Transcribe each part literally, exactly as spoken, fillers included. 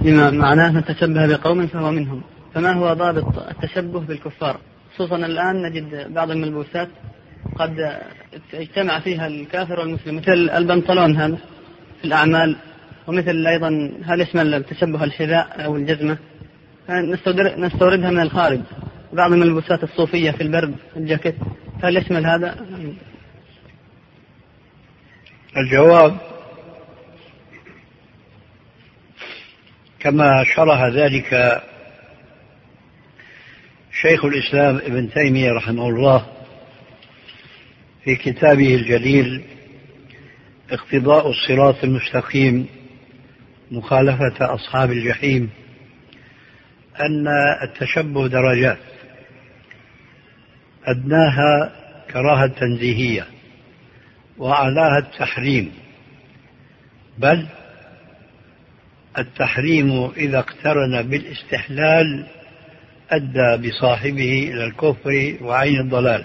بما معناه من تشبه بقوم فهو منهم، فما هو ضابط التشبه بالكفار؟ خصوصا الآن نجد بعض الملبوسات قد اجتمع فيها الكافر والمسلم، مثل البنطلون هذا في الأعمال، ومثل أيضا هل يشمل التشبه الحذاء أو الجزمة، نستوردها من الخارج. بعض الملبوسات الصوفية في البرد الجاكيت، هل يشمل هذا؟ الجواب كما شرح ذلك شيخ الإسلام ابن تيمية رحمه الله في كتابه الجليل اقتضاء الصراط المستقيم مخالفة أصحاب الجحيم، أن التشبه درجات، أدناها كراهة تنزيهية وأعلاها التحريم، بل التحريم إذا اقترن بالاستحلال أدى بصاحبه إلى الكفر وعين الضلال.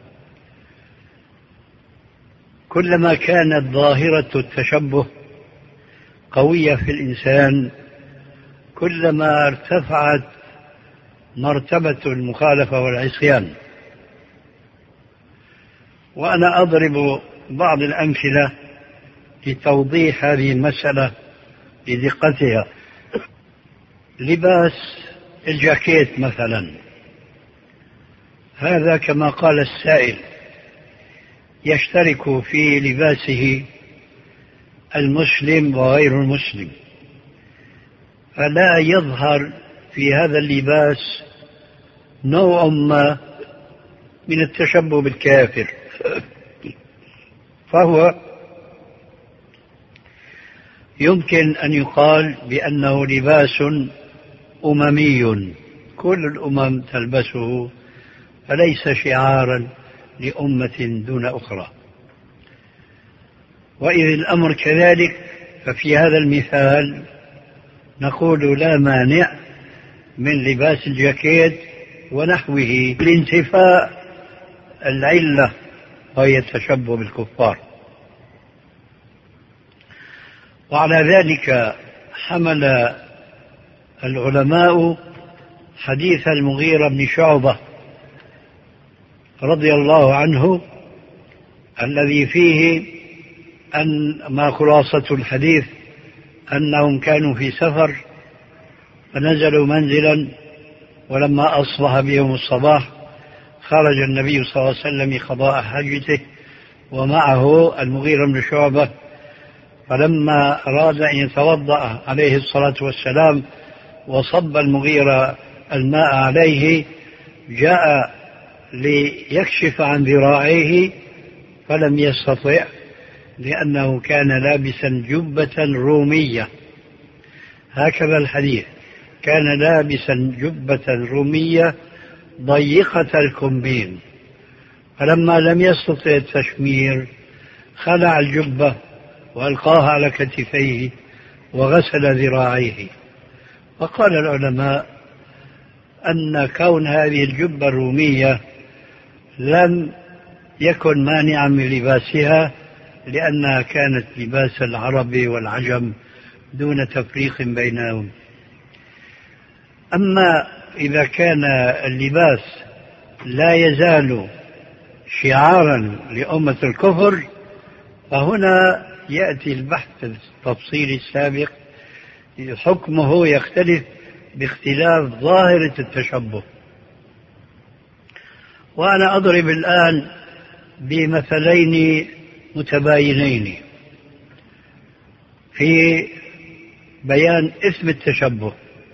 كلما كانت ظاهرة التشبه قوية في الإنسان كلما ارتفعت مرتبة المخالفة والعصيان. وأنا أضرب بعض الأمثلة لتوضيح هذه المسألة بدقتها. لباس الجاكيت مثلا، هذا كما قال السائل يشترك في لباسه المسلم وغير المسلم، فلا يظهر في هذا اللباس نوع ما من التشبه بالكافر، فهو يمكن أن يقال بأنه لباس أممي كل الأمم تلبسه، فليس شعارا لأمة دون أخرى. وإذ الأمر كذلك ففي هذا المثال نقول لا مانع من لباس الجاكيت ونحوه لانتفاء العلة وهي التشبه بالكفار. وعلى ذلك حمل العلماء حديث المغيرة بن شعبة رضي الله عنه الذي فيه أن ما خلاصة الحديث أنهم كانوا في سفر فنزلوا منزلا، ولما أصبح بهم الصباح خرج النبي صلى الله عليه وسلم قضاء حاجته ومعه المغيرة بن شعبة، فلما أراد أن يتوضأ عليه الصلاة والسلام وصب المغيرة الماء عليه جاء ليكشف عن ذراعيه فلم يستطع، لأنه كان لابسا جبة رومية. هكذا الحديث، كان لابسا جبة رومية ضيقة الكمبين، فلما لم يستطع التشمير خلع الجبة وألقاها على كتفيه وغسل ذراعيه. وقال العلماء أن كون هذه الجبة الرومية لم يكن مانعا من لباسها، لأنها كانت لباس العرب والعجم دون تفريق بينهم. أما إذا كان اللباس لا يزال شعارا لأمة الكفر فهنا يأتي البحث التفصيلي السابق، حكمه يختلف باختلاف ظاهرة التشبه. وأنا أضرب الآن بمثلين متباينين في بيان اسم التشبه.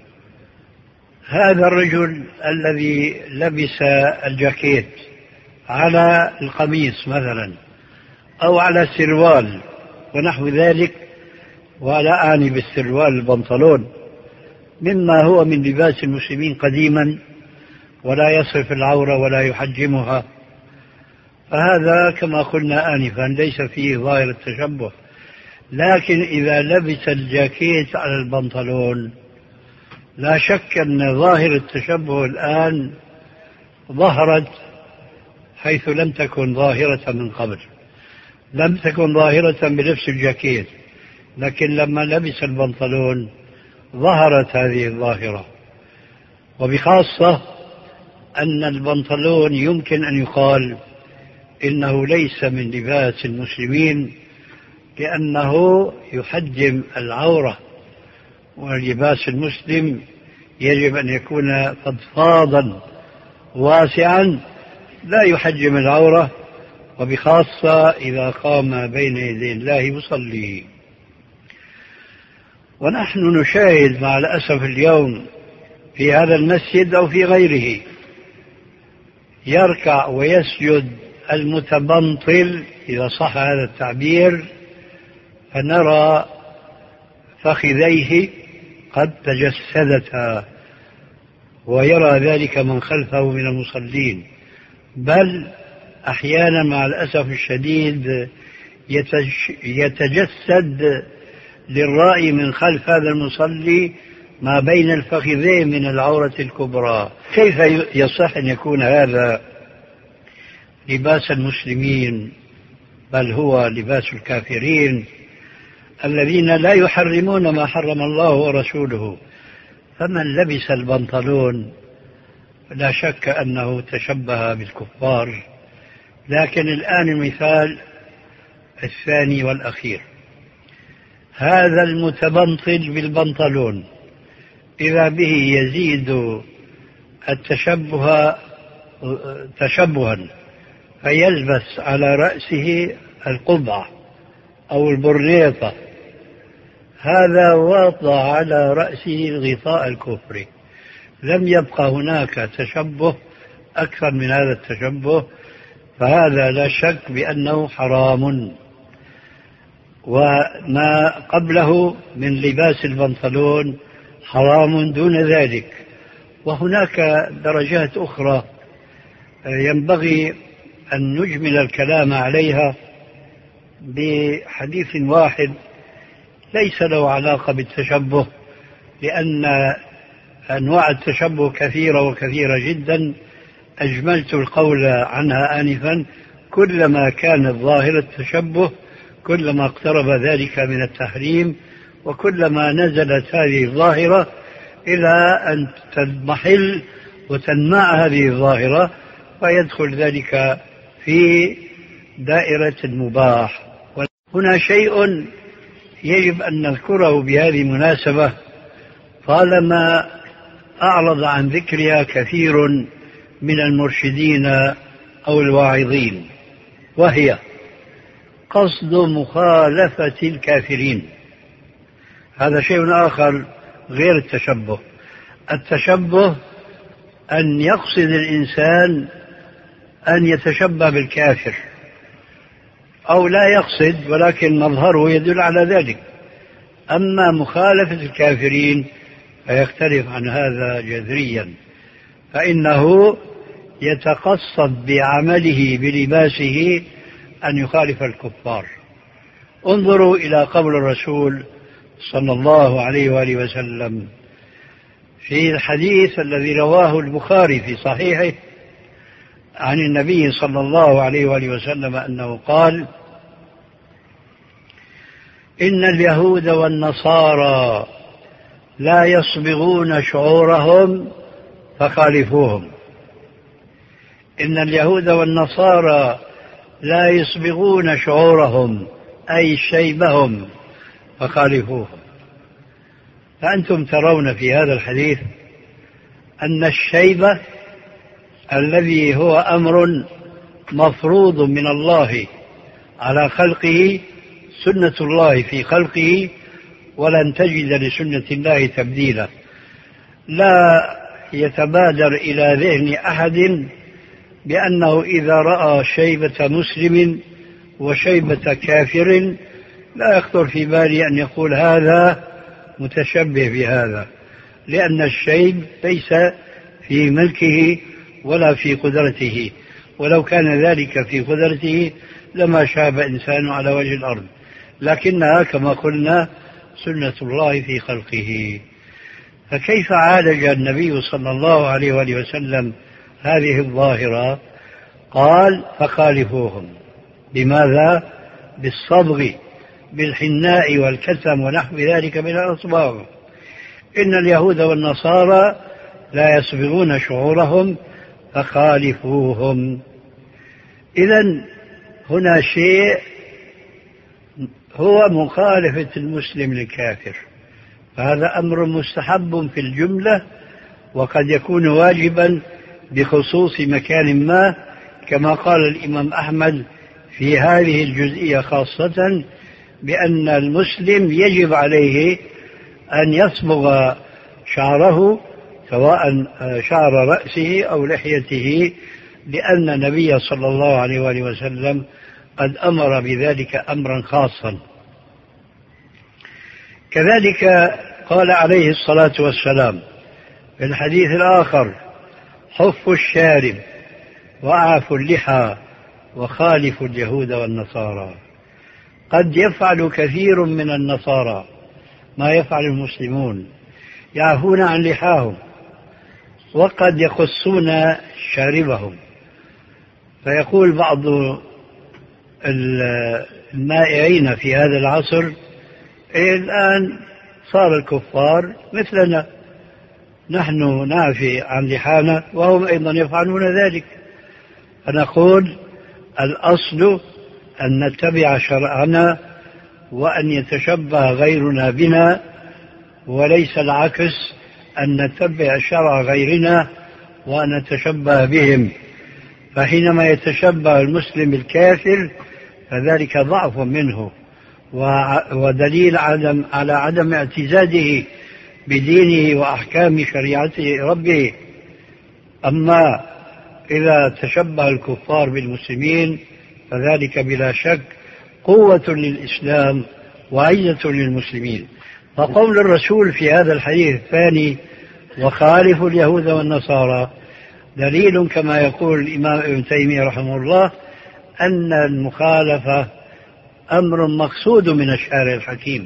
هذا الرجل الذي لبس الجاكيت على القميص مثلا أو على السروال ونحو ذلك، ولا أعني بالسروال البنطلون، مما هو من لباس المسلمين قديما ولا يصرف العورة ولا يحجمها، فهذا كما قلنا آنفا ليس فيه ظاهر التشبه. لكن إذا لبس الجاكيت على البنطلون لا شك أن ظاهر التشبه الآن ظهرت حيث لم تكن ظاهرة من قبل. لم تكن ظاهرة بلبس الجاكيت، لكن لما لبس البنطلون ظهرت هذه الظاهرة، وبخاصة أن البنطلون يمكن أن يقال إنه ليس من لباس المسلمين لأنه يحجم العورة، ولباس المسلم يجب أن يكون فضفاضا واسعا لا يحجم العورة، وبخاصة إذا قام بين يدي الله يصلي. ونحن نشاهد مع الأسف اليوم في هذا المسجد أو في غيره يركع ويسجد المتبنطل إذا صح هذا التعبير، فنرى فخذيه قد تجسدتا، ويرى ذلك من خلفه من المصلين، بل أحيانا مع الأسف الشديد يتجسد للرأي من خلف هذا المصلي ما بين الفخذين من العورة الكبرى. كيف يصح أن يكون هذا لباس المسلمين، بل هو لباس الكافرين الذين لا يحرمون ما حرم الله ورسوله؟ فمن لبس البنطلون لا شك أنه تشبه بالكفار. لكن الآن المثال الثاني والأخير، هذا المتبنطل بالبنطلون إذا به يزيد التشبه تشبها فيلبس على رأسه القبعة أو البرنيطة، هذا وضع على رأسه الغطاء الكفري، لم يبقى هناك تشبه أكثر من هذا التشبه، فهذا لا شك بأنه حرام، وما قبله من لباس البنطلون حرام دون ذلك. وهناك درجات أخرى ينبغي أن نجمل الكلام عليها بحديث واحد ليس له علاقة بالتشبه، لأن أنواع التشبه كثيرة وكثيرة جدا، أجملت القول عنها آنفا. كلما كان الظاهر التشبه كلما اقترب ذلك من التحريم، وكلما نزلت هذه الظاهرة إلى أن تضمحل وتنمع هذه الظاهرة ويدخل ذلك في دائرة المباح. هنا شيء يجب أن نذكره بهذه المناسبة طالما أعرض عن ذكرها كثير من المرشدين أو الواعظين، وهي قصد مخالفة الكافرين. هذا شيء آخر غير التشبه. التشبه أن يقصد الإنسان أن يتشبه بالكافر، أو لا يقصد ولكن مظهره يدل على ذلك. أما مخالفة الكافرين فيختلف عن هذا جذريا، فإنه يتقصد بعمله بلباسه أن يخالف الكفار. انظروا إلى قول الرسول صلى الله عليه وآله وسلم في الحديث الذي رواه البخاري في صحيحه عن النبي صلى الله عليه وآله وسلم أنه قال: إن اليهود والنصارى لا يصبغون شعورهم فخالفوهم. إن اليهود والنصارى لا يصبغون شعورهم أي شيبهم فخالفوهم. فأنتم ترون في هذا الحديث أن الشيبة الذي هو أمر مفروض من الله على خلقه، سنة الله في خلقه، ولن تجد لسنة الله تبديلا. لا يتبادر إلى ذهن أحد بأنه إذا رأى شيبة مسلم وشيبة كافر لا يخطر في بالي أن يقول هذا متشبه بهذا، لأن الشيب ليس في ملكه ولا في قدرته، ولو كان ذلك في قدرته لما شاب إنسان على وجه الأرض، لكنها كما قلنا سنة الله في خلقه. فكيف عالج النبي صلى الله عليه وآله وسلم هذه الظاهرة؟ قال: فخالفوهم. بماذا؟ بالصبغ، بالحناء والكتم ونحو ذلك من الأصباغ. إن اليهود والنصارى لا يصبغون شعورهم فخالفوهم. إذن هنا شيء هو مخالفة المسلم للكافر، فهذا أمر مستحب في الجملة، وقد يكون واجبا بخصوص مكان ما، كما قال الإمام أحمد في هذه الجزئية خاصة، بأن المسلم يجب عليه أن يصبغ شعره سواء شعر رأسه أو لحيته، لأن النبي صلى الله عليه وآله وسلم قد أمر بذلك أمرا خاصا. كذلك قال عليه الصلاة والسلام في الحديث الآخر: حف الشارب وأعف اللحى وخالف اليهود والنصارى. قد يفعل كثير من النصارى ما يفعل المسلمون، يعفون عن لحاهم وقد يخصون شاربهم. فيقول بعض المائعين في هذا العصر: إيه الآن صار الكفار مثلنا، نحن نعفي عن لحانا وهم أيضا يفعلون ذلك. فنقول الأصل أن نتبع شرعنا وأن يتشبه غيرنا بنا، وليس العكس، أن نتبع شرع غيرنا وأن نتشبه بهم. فحينما يتشبه المسلم بالكافر فذلك ضعف منه ودليل عدم على عدم اعتزازه بدينه وأحكام شريعة ربه. أما إذا تشبه الكفار بالمسلمين فذلك بلا شك قوة للإسلام وعزة للمسلمين. فقول الرسول في هذا الحديث الثاني: وخالف اليهود والنصارى، دليل كما يقول الإمام ابن تيمية رحمه الله أن المخالفة أمر مقصود من الشارع الحكيم.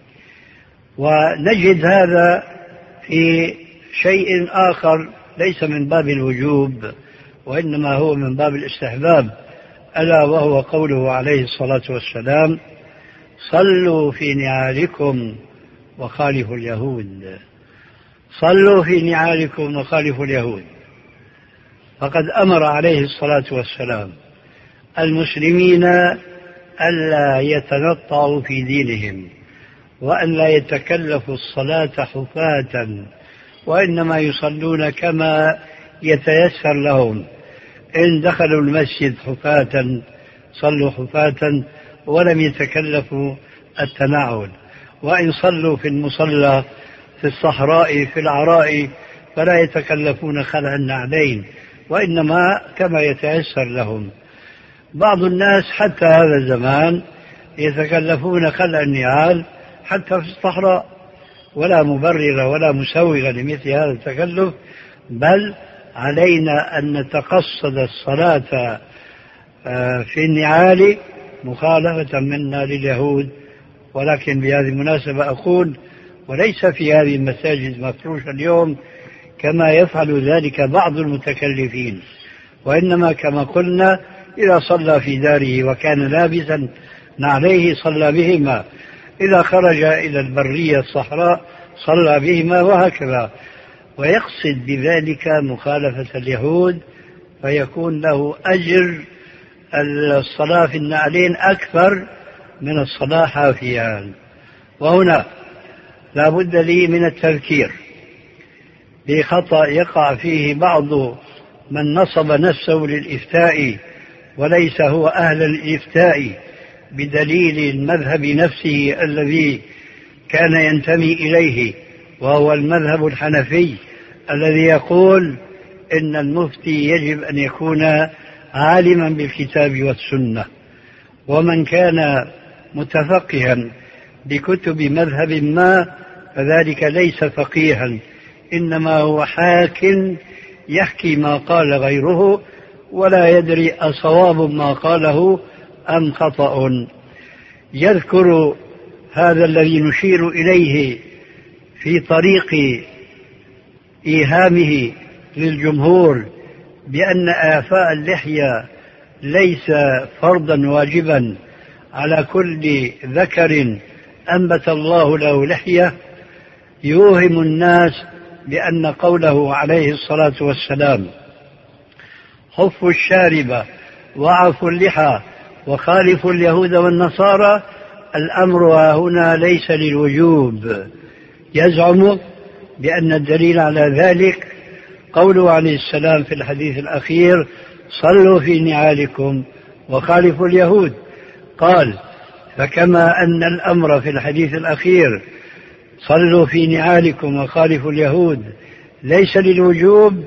ونجد هذا في شيء آخر ليس من باب الوجوب وإنما هو من باب الاستحباب، ألا وهو قوله عليه الصلاة والسلام: صلوا في نعالكم وخالفوا اليهود. صلوا في نعالكم وخالفوا اليهود، فقد أمر عليه الصلاة والسلام المسلمين ألا يتنطعوا في دينهم وأن لا يتكلفوا الصلاة حفاة، وإنما يصلون كما يتيسر لهم. إن دخلوا المسجد حفاة صلوا حفاة ولم يتكلفوا التناول، وإن صلوا في المصلى في الصحراء في العراء فلا يتكلفون خلع النعلين، وإنما كما يتيسر لهم. بعض الناس حتى هذا الزمان يتكلفون خلع النعال حتى في الصحراء، ولا مبرر ولا مسوغ لمثل هذا التكلف، بل علينا أن نتقصد الصلاة في النعال مخالفة منا لليهود. ولكن بهذه المناسبة أقول: وليس في هذه المساجد مفروشة اليوم كما يفعل ذلك بعض المتكلفين، وإنما كما قلنا إذا صلى في داره وكان لابسا نعليه صلى بهما، إذا خرج إلى البرية الصحراء صلى بهما، وهكذا. ويقصد بذلك مخالفة اليهود، فيكون له أجر الصلاة في النعلين أكثر من الصلاة حافيا. وهنا لا بد لي من التذكير بخطأ يقع فيه بعض من نصب نفسه للإفتاء وليس هو أهل الإفتاء بدليل المذهب نفسه الذي كان ينتمي إليه، وهو المذهب الحنفي الذي يقول إن المفتي يجب أن يكون عالما بالكتاب والسنة. ومن كان متفقها بكتب مذهب ما فذلك ليس فقيها، إنما هو حاك يحكي ما قال غيره ولا يدري أصواب ما قاله أم خطأ. يذكر هذا الذي نشير إليه في طريق إيهامه للجمهور بأن إعفاء اللحية ليس فرضا واجبا على كل ذكر أنبت الله له لحية. يوهم الناس بأن قوله عليه الصلاة والسلام خفوا الشارب وعفوا اللحى وخالفوا اليهود والنصارى الأمر هنا ليس للوجوب، يزعم بأن الدليل على ذلك قوله عليه السلام في الحديث الأخير صلوا في نعالكم وخالفوا اليهود. قال فكما أن الأمر في الحديث الأخير صلوا في نعالكم وخالفوا اليهود ليس للوجوب،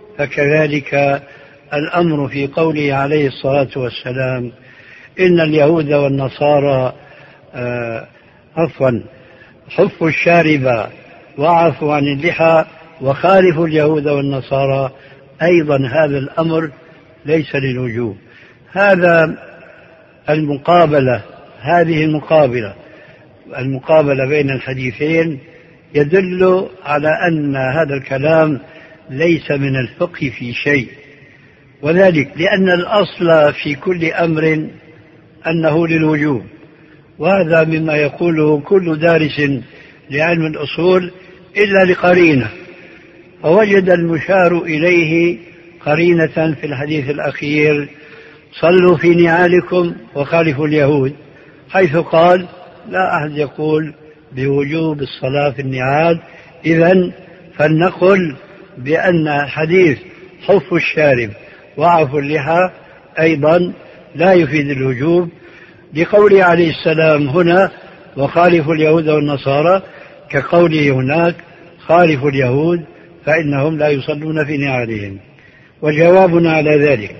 فكذلك الأمر في قوله عليه الصلاة والسلام إن اليهود والنصارى آه عفوا حفوا الشارب وعفوا عن اللحى وخالفوا اليهود والنصارى أيضا هذا الأمر ليس للوجوب. هذا المقابلة هذه المقابلة المقابلة بين الحديثين يدل على أن هذا الكلام ليس من الفقه في شيء، وذلك لأن الأصل في كل أمر أنه للوجوب، وهذا مما يقوله كل دارس لعلم الأصول إلا لقرينة، فوجد المشار إليه قرينة في الحديث الأخير صلوا في نعالكم وخالفوا اليهود، حيث قال لا أحد يقول بوجوب الصلاة في النعال. إذن فلنقل بأن حديث حفوا الشارب وعفوا اللحى أيضا لا يفيد الوجوب، لقوله عليه السلام هنا وخالفوا اليهود والنصارى كقوله هناك خالفوا اليهود فإنهم لا يصلون في نعالهم. وجوابنا على ذلك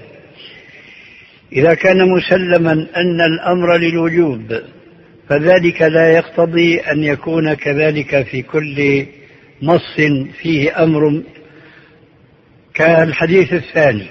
إذا كان مسلما أن الأمر للوجوب فذلك لا يقتضي أن يكون كذلك في كل نص فيه أمر، كالحديث الثاني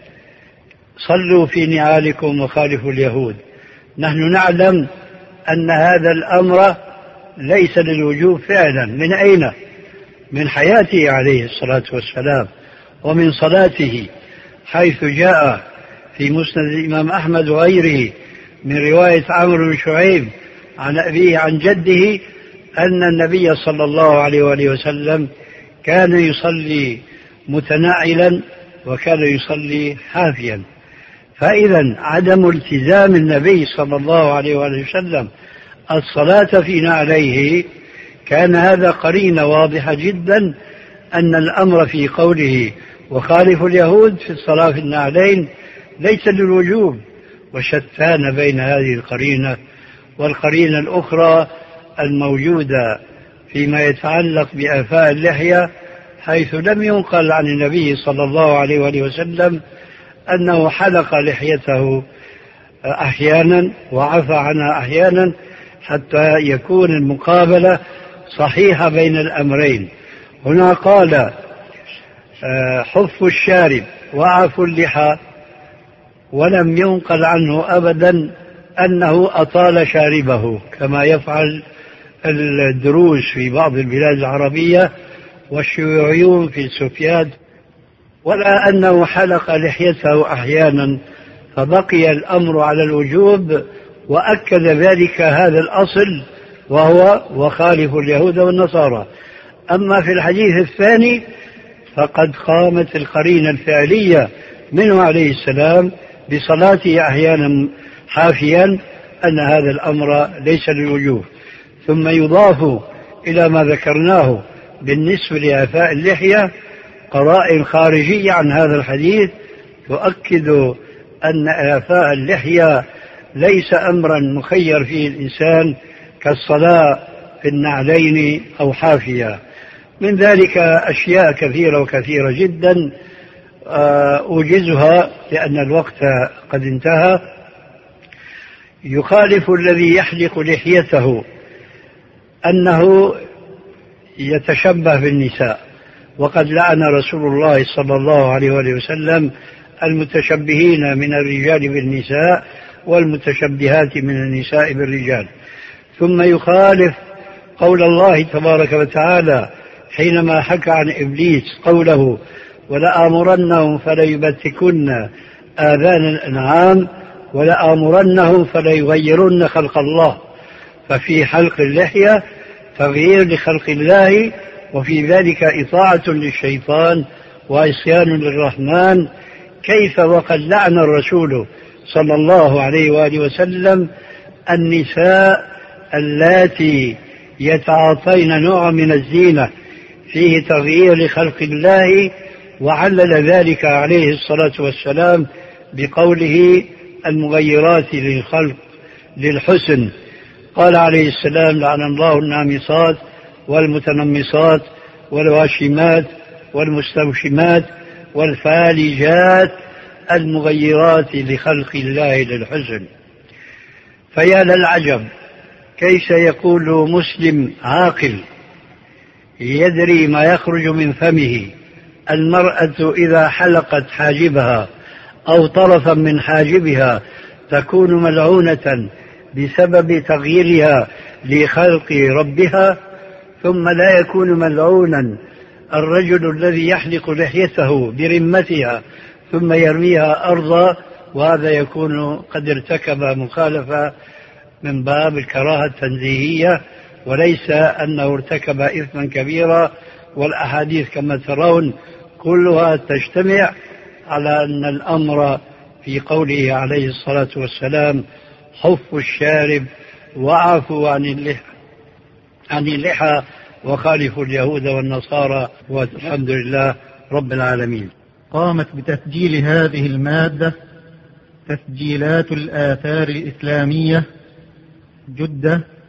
صلوا في نعالكم وخالفوا اليهود. نحن نعلم أن هذا الأمر ليس للوجوب فعلا. من أين؟ من حياته عليه الصلاة والسلام ومن صلاته، حيث جاء في مسند الإمام أحمد وغيره من رواية عمرو بن شعيب عن أبيه عن جده أن النبي صلى الله عليه وآله وسلم كان يصلي متناعلا وكان يصلي حافيا. فإذا عدم التزام النبي صلى الله عليه وآله وسلم الصلاة في نعليه كان هذا قرينة واضحة جدا أن الأمر في قوله وخالف اليهود في الصلاة في النعلين ليس للوجوب. وشتان بين هذه القرينة والقرينة الأخرى الموجودة فيما يتعلق بآفاء اللحية، حيث لم ينقل عن النبي صلى الله عليه وآله وسلم أنه حلق لحيته أحيانا وعفى عنها أحيانا، حتى يكون المقابلة صحيحة بين الأمرين. هنا قال حفوا الشارب وعفوا اللحى، ولم ينقل عنه أبدا أنه أطال شاربه كما يفعل الدروز في بعض البلاد العربية والشيوعيون في السوفيات، ولا أنه حلق لحيته أحيانا، فبقي الأمر على الوجوب. وأكد ذلك هذا الأصل وهو وخالف اليهود والنصارى. أما في الحديث الثاني فقد قامت القرينة الفعلية منه عليه السلام بصلاته أحيانا حافيا أن هذا الأمر ليس للوجوب. ثم يضاف إلى ما ذكرناه بالنسبة لآفاء اللحية قرائن خارجية عن هذا الحديث تؤكد أن آفاء اللحية ليس أمرا مخير فيه الإنسان كالصلاة في النعلين أو حافية. من ذلك أشياء كثيرة وكثيرة جدا أوجزها لأن الوقت قد انتهى. يخالف الذي يحلق لحيته أنه يتشبه بالنساء، وقد لعن رسول الله صلى الله عليه وآله وسلم المتشبهين من الرجال بالنساء والمتشبهات من النساء بالرجال. ثم يخالف قول الله تبارك وتعالى حينما حكى عن إبليس قوله ولآمرنهم فليبتكن آذان الأنعام ولآمرنهم فليغيرن خلق الله. ففي حلق اللحية تغيير لخلق الله، وفي ذلك إطاعة للشيطان وعصيان للرحمن. كيف وقد لعن الرسول صلى الله عليه وآله وسلم النساء اللاتي يتعاطين نوع من الزينة فيه تغيير لخلق الله، وعلل ذلك عليه الصلاة والسلام بقوله المغيرات للخلق للحسن. قال عليه السلام: لعن الله النامصات والمتنمصات والواشمات والمستوشمات والفالجات المغيرات لخلق الله للحسن. فيا للعجب كيف يقول مسلم عاقل يدري ما يخرج من فمه: المرأة إذا حلقت حاجبها أو طرفا من حاجبها تكون ملعونة بسبب تغييرها لخلق ربها، ثم لا يكون ملعونا الرجل الذي يحلق لحيته برمتها ثم يرميها أرضا، وهذا يكون قد ارتكب مخالفة من باب الكراهة التنزيهية، وليس أنه ارتكب إثما كبيرا. والأحاديث كما ترون كلها تجتمع على أن الأمر في قوله عليه الصلاة والسلام: حف الشارب وعفوا عن اللحى عن اللحى وخالفوا اليهود والنصارى، والحمد لله رب العالمين. قامت بتسجيل هذه المادة تسجيلات الآثار الإسلامية، جدة،